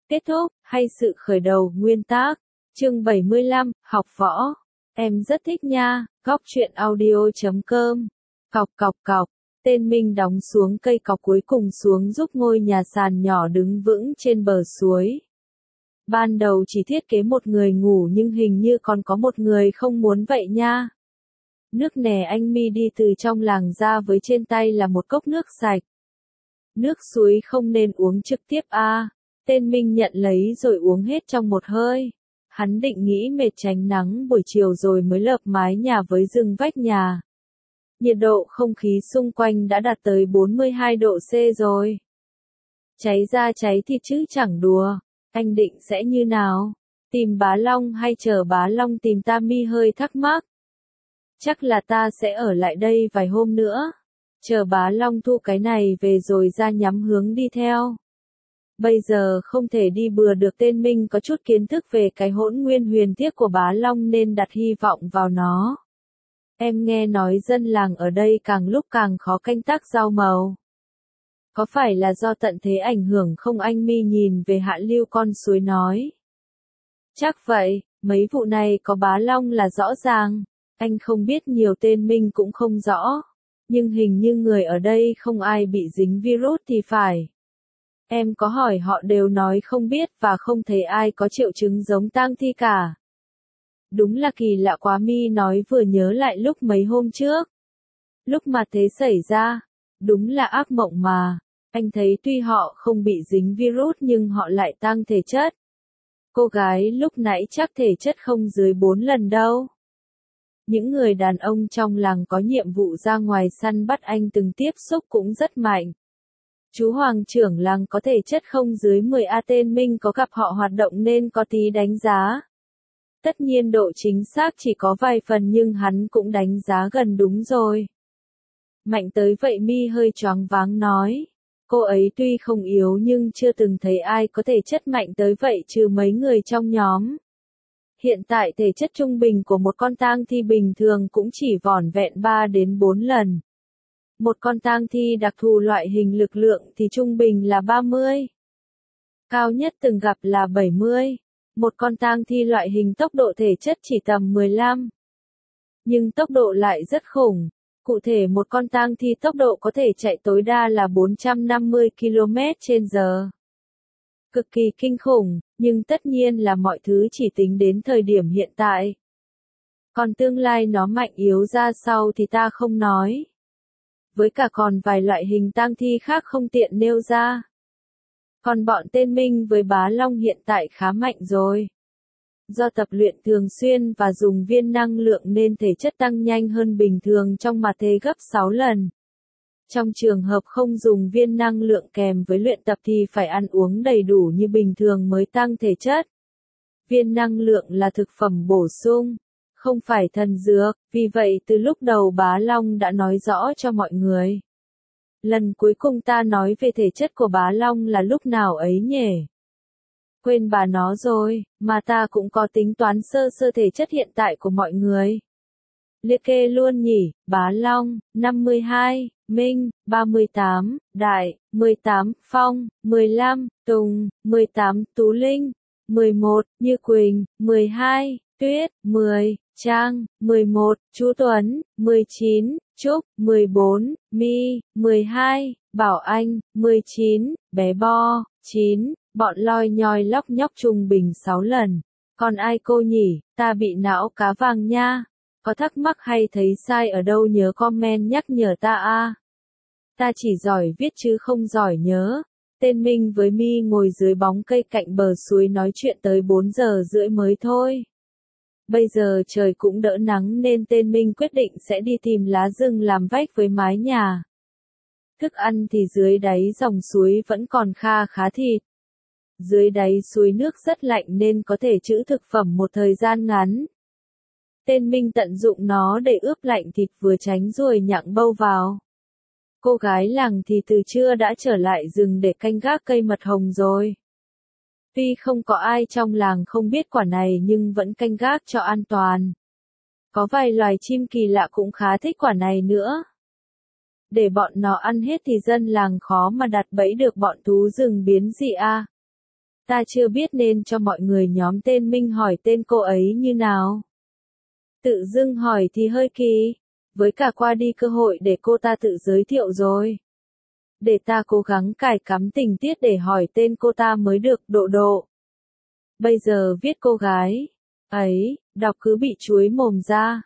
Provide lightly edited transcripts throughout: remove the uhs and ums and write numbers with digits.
Kết thúc, hay sự khởi đầu, nguyên tác. Chương 75, học võ. Em rất thích nha, góc truyện audio.com. Cọc cọc cọc, tên Minh đóng xuống cây cọc cuối cùng xuống giúp ngôi nhà sàn nhỏ đứng vững trên bờ suối. Ban đầu chỉ thiết kế một người ngủ nhưng hình như còn có một người không muốn vậy nha. Nước nè, anh Mi đi từ trong làng ra với trên tay là một cốc nước sạch. Nước suối không nên uống trực tiếp à. Tên Minh nhận lấy rồi uống hết trong một hơi. Hắn định nghĩ mệt tránh nắng buổi chiều rồi mới lợp mái nhà với rừng vách nhà. Nhiệt độ không khí xung quanh đã đạt tới 42 độ C rồi. Cháy da cháy thịt chứ chẳng đùa. Anh định sẽ như nào? Tìm Bá Long hay chờ Bá Long tìm ta? Mi hơi thắc mắc. Chắc là ta sẽ ở lại đây vài hôm nữa. Chờ Bá Long thu cái này về rồi ra nhắm hướng đi theo. Bây giờ không thể đi bừa được. Tên Minh có chút kiến thức về cái hỗn nguyên huyền thiết của Bá Long nên đặt hy vọng vào nó. Em nghe nói dân làng ở đây càng lúc càng khó canh tác rau màu. Có phải là do tận thế ảnh hưởng không? Anh Mi nhìn về hạ lưu con suối nói. Chắc vậy, mấy vụ này có Bá Long là rõ ràng. Anh không biết nhiều, tên Minh cũng không rõ. Nhưng hình như người ở đây không ai bị dính virus thì phải. Em có hỏi họ đều nói không biết và không thấy ai có triệu chứng giống tang thi cả. Đúng là kỳ lạ quá. Mi nói vừa nhớ lại lúc mấy hôm trước. Lúc mà thế xảy ra, đúng là ác mộng mà. Anh thấy tuy họ không bị dính virus nhưng họ lại tăng thể chất. Cô gái lúc nãy chắc thể chất không dưới 4 lần đâu. Những người đàn ông trong làng có nhiệm vụ ra ngoài săn bắt anh từng tiếp xúc cũng rất mạnh. Chú Hoàng trưởng làng có thể chất không dưới 10 A. Tên Minh có gặp họ hoạt động nên có tí đánh giá. Tất nhiên độ chính xác chỉ có vài phần nhưng hắn cũng đánh giá gần đúng rồi. Mạnh tới vậy? Mi hơi choáng váng nói. Cô ấy tuy không yếu nhưng chưa từng thấy ai có thể chất mạnh tới vậy trừ mấy người trong nhóm. Hiện tại thể chất trung bình của một con tang thi bình thường cũng chỉ vỏn vẹn 3 đến 4 lần. Một con tang thi đặc thù loại hình lực lượng thì trung bình là 30. Cao nhất từng gặp là 70. Một con tang thi loại hình tốc độ thể chất chỉ tầm 15. Nhưng tốc độ lại rất khủng. Cụ thể một con tang thi tốc độ có thể chạy tối đa là 450 km/h. Cực kỳ kinh khủng, nhưng tất nhiên là mọi thứ chỉ tính đến thời điểm hiện tại. Còn tương lai nó mạnh yếu ra sao thì ta không nói. Với cả còn vài loại hình tang thi khác không tiện nêu ra. Còn bọn tên Minh với Bá Long hiện tại khá mạnh rồi. Do tập luyện thường xuyên và dùng viên năng lượng nên thể chất tăng nhanh hơn bình thường trong mặt thế gấp 6 lần. Trong trường hợp không dùng viên năng lượng kèm với luyện tập thì phải ăn uống đầy đủ như bình thường mới tăng thể chất. Viên năng lượng là thực phẩm bổ sung, không phải thần dược, vì vậy từ lúc đầu Bá Long đã nói rõ cho mọi người. Lần cuối cùng ta nói về thể chất của Bá Long là lúc nào ấy nhỉ? Quên bà nó rồi, mà ta cũng có tính toán sơ sơ thể chất hiện tại của mọi người. Liệt kê luôn nhỉ. Bá Long, 52, Minh, 38, Đại, 18, Phong, 15, Tùng, 18, Tú Linh, 11, Như Quỳnh, 12, Tuyết, 10, Trang, 11, Chú Tuấn, 19, Trúc, 14, Mi, 12, Bảo Anh, 19, Bé Bo, 9, bọn loi nhoi lóc nhóc trung bình 6 lần. Còn ai cô nhỉ? Ta bị não cá vàng nha. Có thắc mắc hay thấy sai ở đâu nhớ comment nhắc nhở ta a. Ta chỉ giỏi viết chứ không giỏi nhớ. Tên Minh với Mi ngồi dưới bóng cây cạnh bờ suối nói chuyện tới 4 giờ rưỡi mới thôi. Bây giờ trời cũng đỡ nắng nên tên Minh quyết định sẽ đi tìm lá rừng làm vách với mái nhà. Thức ăn thì dưới đáy dòng suối vẫn còn kha khá thịt. Dưới đáy suối nước rất lạnh nên có thể trữ thực phẩm một thời gian ngắn. Tên Minh tận dụng nó để ướp lạnh thịt vừa tránh ruồi nhặng bâu vào. Cô gái làng thì từ trưa đã trở lại rừng để canh gác cây mật hồng rồi. Tuy không có ai trong làng không biết quả này nhưng vẫn canh gác cho an toàn. Có vài loài chim kỳ lạ cũng khá thích quả này nữa. Để bọn nó ăn hết thì dân làng khó mà đặt bẫy được bọn thú rừng biến dị a. Ta chưa biết nên cho mọi người nhóm tên Minh hỏi tên cô ấy như nào. Tự dưng hỏi thì hơi kỳ, với cả qua đi cơ hội để cô ta tự giới thiệu rồi. Để ta cố gắng cài cắm tình tiết để hỏi tên cô ta mới được, Độ Độ. Bây giờ viết cô gái ấy, đọc cứ bị chuối mồm ra.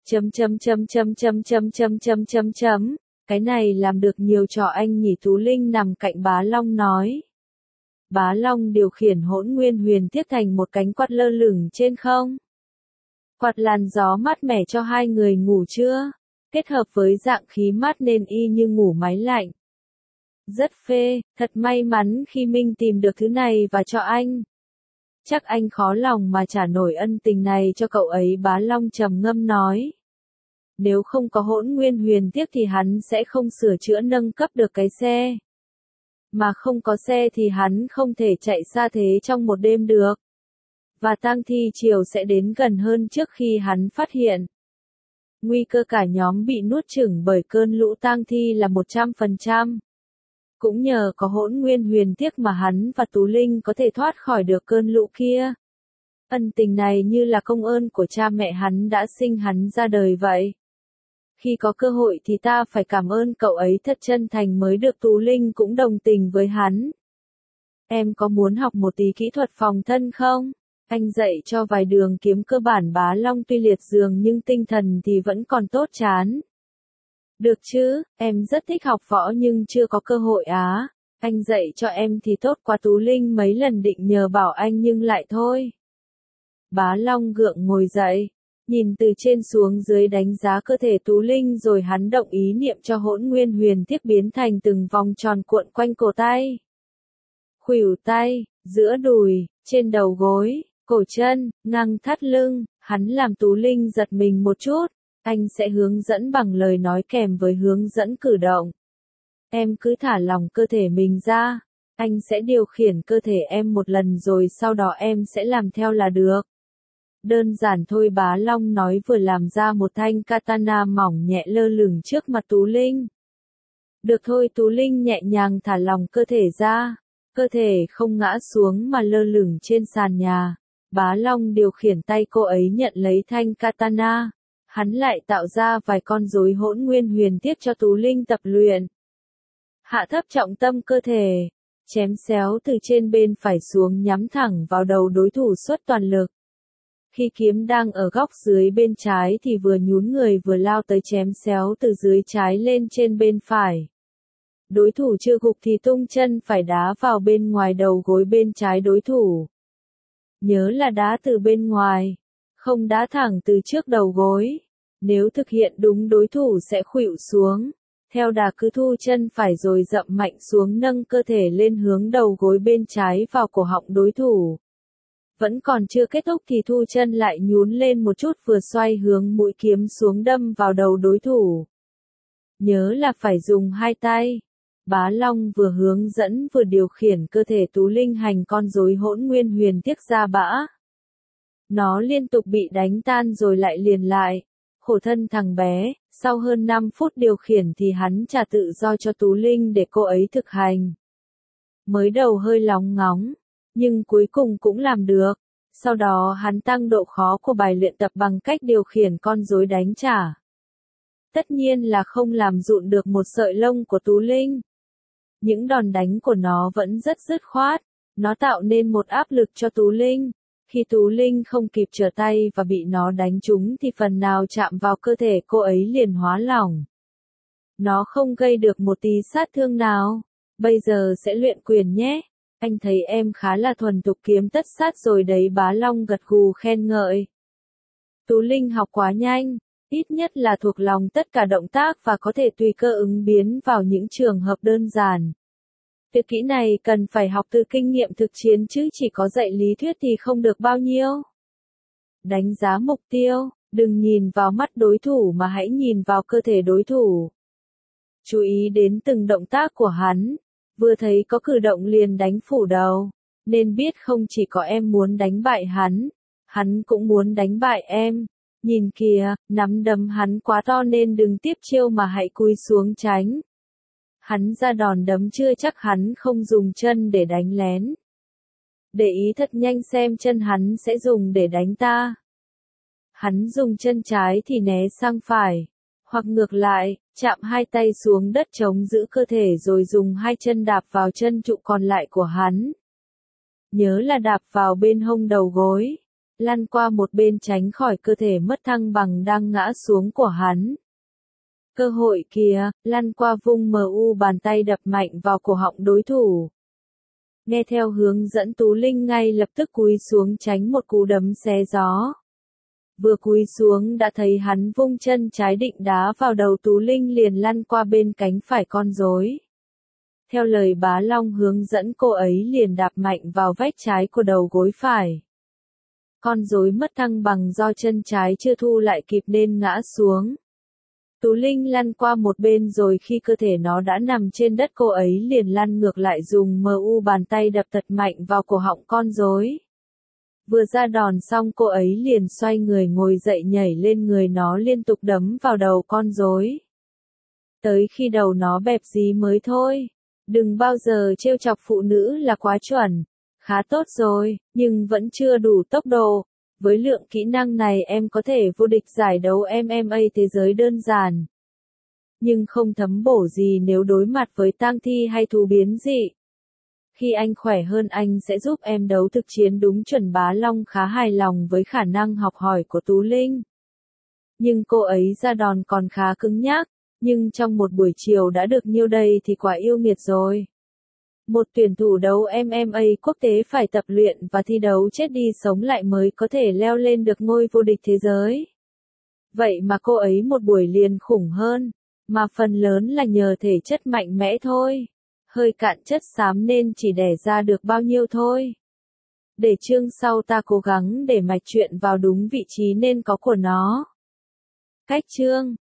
Cái này làm được nhiều trò anh nhỉ, Tú Linh nằm cạnh Bá Long nói. Bá Long điều khiển Hỗn Nguyên Huyền Thiết thành một cánh quạt lơ lửng trên không. Quạt làn gió mát mẻ cho hai người ngủ trưa, kết hợp với dạng khí mát nên y như ngủ máy lạnh. Rất phê, thật may mắn khi Minh tìm được thứ này và cho anh. Chắc anh khó lòng mà trả nổi ân tình này cho cậu ấy, Bá Long trầm ngâm nói. Nếu không có Hỗn Nguyên Huyền Thiết thì hắn sẽ không sửa chữa nâng cấp được cái xe. Mà không có xe thì hắn không thể chạy xa thế trong một đêm được. Và tang thi chiều sẽ đến gần hơn trước khi hắn phát hiện. Nguy cơ cả nhóm bị nuốt chửng bởi cơn lũ tang thi là 100%. Cũng nhờ có Hỗn Nguyên Huyền Thiết mà hắn và Tú Linh có thể thoát khỏi được cơn lũ kia. Ân tình này như là công ơn của cha mẹ hắn đã sinh hắn ra đời vậy. Khi có cơ hội thì ta phải cảm ơn cậu ấy thật chân thành mới được, Tú Linh cũng đồng tình với hắn. Em có muốn học một tí kỹ thuật phòng thân không? Anh dạy cho vài đường kiếm cơ bản. Bá Long tuy liệt giường nhưng tinh thần thì vẫn còn tốt chán. Được chứ, em rất thích học võ nhưng chưa có cơ hội á. Anh dạy cho em thì tốt quá. Tú Linh mấy lần định nhờ bảo anh nhưng lại thôi. Bá Long gượng ngồi dậy, nhìn từ trên xuống dưới đánh giá cơ thể Tú Linh rồi hắn động ý niệm cho Hỗn Nguyên Huyền Thiết biến thành từng vòng tròn cuộn quanh cổ tay, khuỷu tay, giữa đùi, trên đầu gối, cổ chân, ngang thắt lưng. Hắn làm Tú Linh giật mình một chút. Anh sẽ hướng dẫn bằng lời nói kèm với hướng dẫn cử động. Em cứ thả lỏng cơ thể mình ra. Anh sẽ điều khiển cơ thể em một lần rồi sau đó em sẽ làm theo là được. Đơn giản thôi, Bá Long nói vừa làm ra một thanh katana mỏng nhẹ lơ lửng trước mặt Tú Linh. Được thôi, Tú Linh nhẹ nhàng thả lỏng cơ thể ra. Cơ thể không ngã xuống mà lơ lửng trên sàn nhà. Bá Long điều khiển tay cô ấy nhận lấy thanh katana. Hắn lại tạo ra vài con rối Hỗn Nguyên Huyền Thiết cho Tú Linh tập luyện. Hạ thấp trọng tâm cơ thể, chém xéo từ trên bên phải xuống nhắm thẳng vào đầu đối thủ xuất toàn lực. Khi kiếm đang ở góc dưới bên trái thì vừa nhún người vừa lao tới chém xéo từ dưới trái lên trên bên phải. Đối thủ chưa gục thì tung chân phải đá vào bên ngoài đầu gối bên trái đối thủ. Nhớ là đá từ bên ngoài, không đá thẳng từ trước đầu gối. Nếu thực hiện đúng đối thủ sẽ khuỵu xuống. Theo đà cứ thu chân phải rồi dậm mạnh xuống, nâng cơ thể lên hướng đầu gối bên trái vào cổ họng đối thủ. Vẫn còn chưa kết thúc thì thu chân lại nhún lên một chút, vừa xoay hướng mũi kiếm xuống đâm vào đầu đối thủ. Nhớ là phải dùng hai tay. Bá Long vừa hướng dẫn vừa điều khiển cơ thể Tú Linh hành con rối Hỗn Nguyên Huyền Thiết ra bã. Nó liên tục bị đánh tan rồi lại liền lại. Khổ thân thằng bé, sau hơn 5 phút điều khiển thì hắn trả tự do cho Tú Linh để cô ấy thực hành. Mới đầu hơi lóng ngóng, nhưng cuối cùng cũng làm được. Sau đó hắn tăng độ khó của bài luyện tập bằng cách điều khiển con rối đánh trả. Tất nhiên là không làm rụng được một sợi lông của Tú Linh. Những đòn đánh của nó vẫn rất dứt khoát, nó tạo nên một áp lực cho Tú Linh. Khi Tú Linh không kịp trở tay và bị nó đánh trúng thì phần nào chạm vào cơ thể cô ấy liền hóa lỏng. Nó không gây được một tí sát thương nào. Bây giờ sẽ luyện quyền nhé. Anh thấy em khá là thuần thục kiếm tất sát rồi đấy. Bá Long gật gù khen ngợi. Tú Linh học quá nhanh, ít nhất là thuộc lòng tất cả động tác và có thể tùy cơ ứng biến vào những trường hợp đơn giản. Việc kỹ này cần phải học từ kinh nghiệm thực chiến chứ chỉ có dạy lý thuyết thì không được bao nhiêu. Đánh giá mục tiêu, đừng nhìn vào mắt đối thủ mà hãy nhìn vào cơ thể đối thủ. Chú ý đến từng động tác của hắn, vừa thấy có cử động liền đánh phủ đầu, nên biết không chỉ có em muốn đánh bại hắn cũng muốn đánh bại em. Nhìn kìa, nắm đấm hắn quá to nên đừng tiếp chiêu mà hãy cúi xuống tránh. Hắn ra đòn đấm chưa chắc hắn không dùng chân để đánh lén. Để ý thật nhanh xem chân hắn sẽ dùng để đánh ta. Hắn dùng chân trái thì né sang phải, hoặc ngược lại, chạm hai tay xuống đất chống giữ cơ thể rồi dùng hai chân đạp vào chân trụ còn lại của hắn. Nhớ là đạp vào bên hông đầu gối, lăn qua một bên tránh khỏi cơ thể mất thăng bằng đang ngã xuống của hắn. Cơ hội kìa, lăn qua vung mu bàn tay đập mạnh vào cổ họng đối thủ. Nghe theo hướng dẫn Tú Linh ngay lập tức cúi xuống tránh một cú đấm xé gió. Vừa cúi xuống đã thấy hắn vung chân trái định đá vào đầu Tú Linh liền lăn qua bên cánh phải con rối. Theo lời Bá Long hướng dẫn cô ấy liền đạp mạnh vào vách trái của đầu gối phải. Con rối mất thăng bằng do chân trái chưa thu lại kịp nên ngã xuống. Tú Linh lăn qua một bên rồi khi cơ thể nó đã nằm trên đất cô ấy liền lăn ngược lại dùng mu bàn tay đập thật mạnh vào cổ họng con rối. Vừa ra đòn xong cô ấy liền xoay người ngồi dậy nhảy lên người nó liên tục đấm vào đầu con rối. Tới khi đầu nó bẹp dí mới thôi. Đừng bao giờ trêu chọc phụ nữ là quá chuẩn. Khá tốt rồi, nhưng vẫn chưa đủ tốc độ. Với lượng kỹ năng này em có thể vô địch giải đấu MMA thế giới đơn giản. Nhưng không thấm bổ gì nếu đối mặt với tang thi hay thú biến dị. Khi anh khỏe hơn anh sẽ giúp em đấu thực chiến đúng chuẩn. Bá Long khá hài lòng với khả năng học hỏi của Tú Linh. Nhưng cô ấy ra đòn còn khá cứng nhắc, nhưng trong một buổi chiều đã được nhiêu đây thì quả yêu nghiệt rồi. Một tuyển thủ đấu MMA quốc tế phải tập luyện và thi đấu chết đi sống lại mới có thể leo lên được ngôi vô địch thế giới. Vậy mà cô ấy một buổi liền khủng hơn, mà phần lớn là nhờ thể chất mạnh mẽ thôi. Hơi cạn chất xám nên chỉ đẻ ra được bao nhiêu thôi. Để chương sau ta cố gắng để mạch chuyện vào đúng vị trí nên có của nó. Cách chương